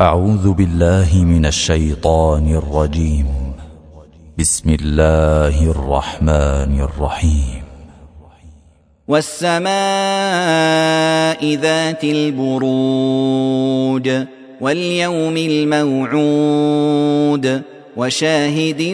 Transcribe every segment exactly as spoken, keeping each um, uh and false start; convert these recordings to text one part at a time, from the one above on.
أعوذ بالله من الشيطان الرجيم. بسم الله الرحمن الرحيم. والسماء ذات البروج واليوم الموعود وشاهد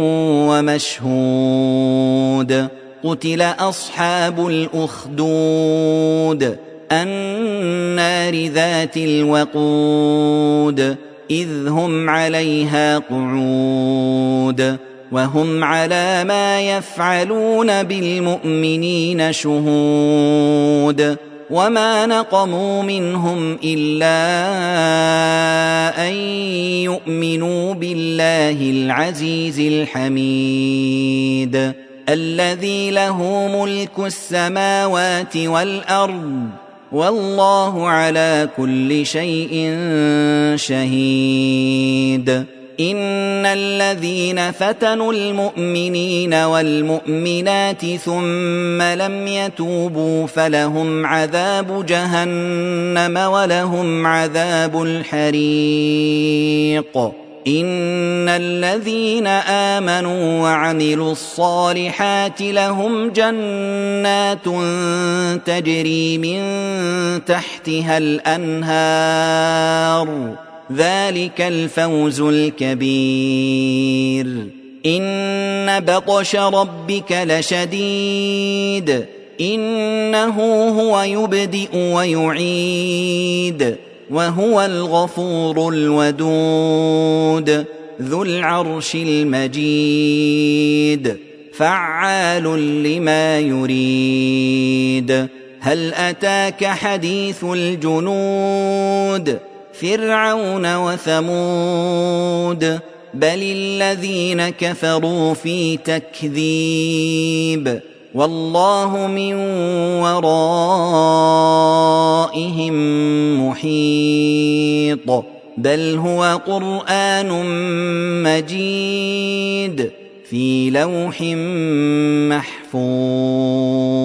ومشهود. قتل أصحاب الأخدود النار ذات الوقود إذ هم عليها قعود وهم على ما يفعلون بالمؤمنين شهود. وما نقموا منهم إلا أن يؤمنوا بالله العزيز الحميد الذي له ملك السماوات والأرض والله على كل شيء شهيد. إن الذين فتنوا المؤمنين والمؤمنات ثم لم يتوبوا فلهم عذاب جهنم ولهم عذاب الحريق. إن الذين آمنوا وعملوا الصالحات لهم جنات تجري من تحتها الأنهار ذلك الفوز الكبير. إن بطش ربك لشديد إنه هو يبدئ ويعيد وهو الغفور الودود ذو العرش المجيد فعال لما يريد. هل أتاك حديث الجنود فرعون وثمود بل الذين كفروا في تكذيب والله من ورائهم محيط. بل هو قرآن مجيد في لوح محفوظ.